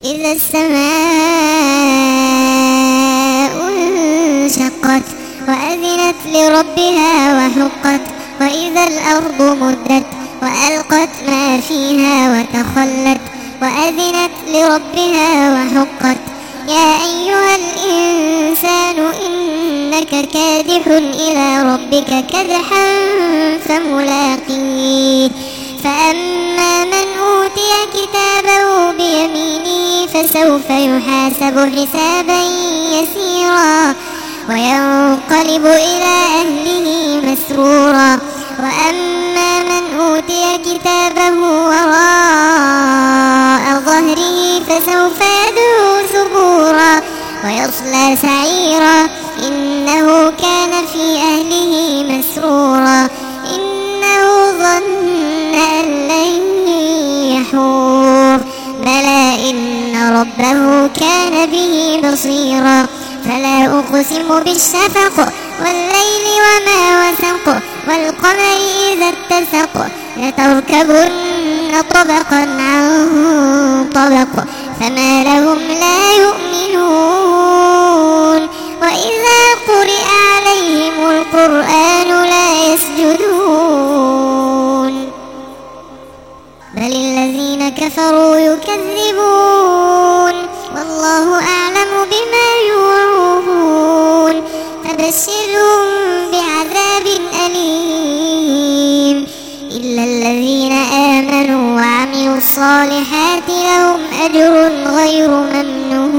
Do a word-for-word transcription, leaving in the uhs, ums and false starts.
إذا السماء انشقت وأذنت لربها وحقت وإذا الأرض مدت وألقت ما فيها وتخلت وأذنت لربها وحقت يا أيها الإنسان إنك كادح إلى ربك كدحا فملاقيه فأما من أوتي كتابه بيمينه فسوف يحاسب حسابا يسيرا وينقلب إلى أهله مسرورا وأما من أوتي كتابه وراء ظهره فسوف يدعو ثبورا ويصلى سعيرا إنه كان في أهله مسرورا إنه ظن أن لن يحور بلى إن ربه كان به بصيرا فلا أقسم بالشفق والليل وما وسق والقمر إذا اتسق لتركبن طبقا عن طبق فما لهم لا يؤمنون وإذا قرئ عليهم القرآن لا يسجدون بل الذين كفروا يكذبون والله أعلم بما يوعون فبشرهم بعذاب أليم إلا الذين آمنوا وعملوا الصالحات لهم أجر غير ممنون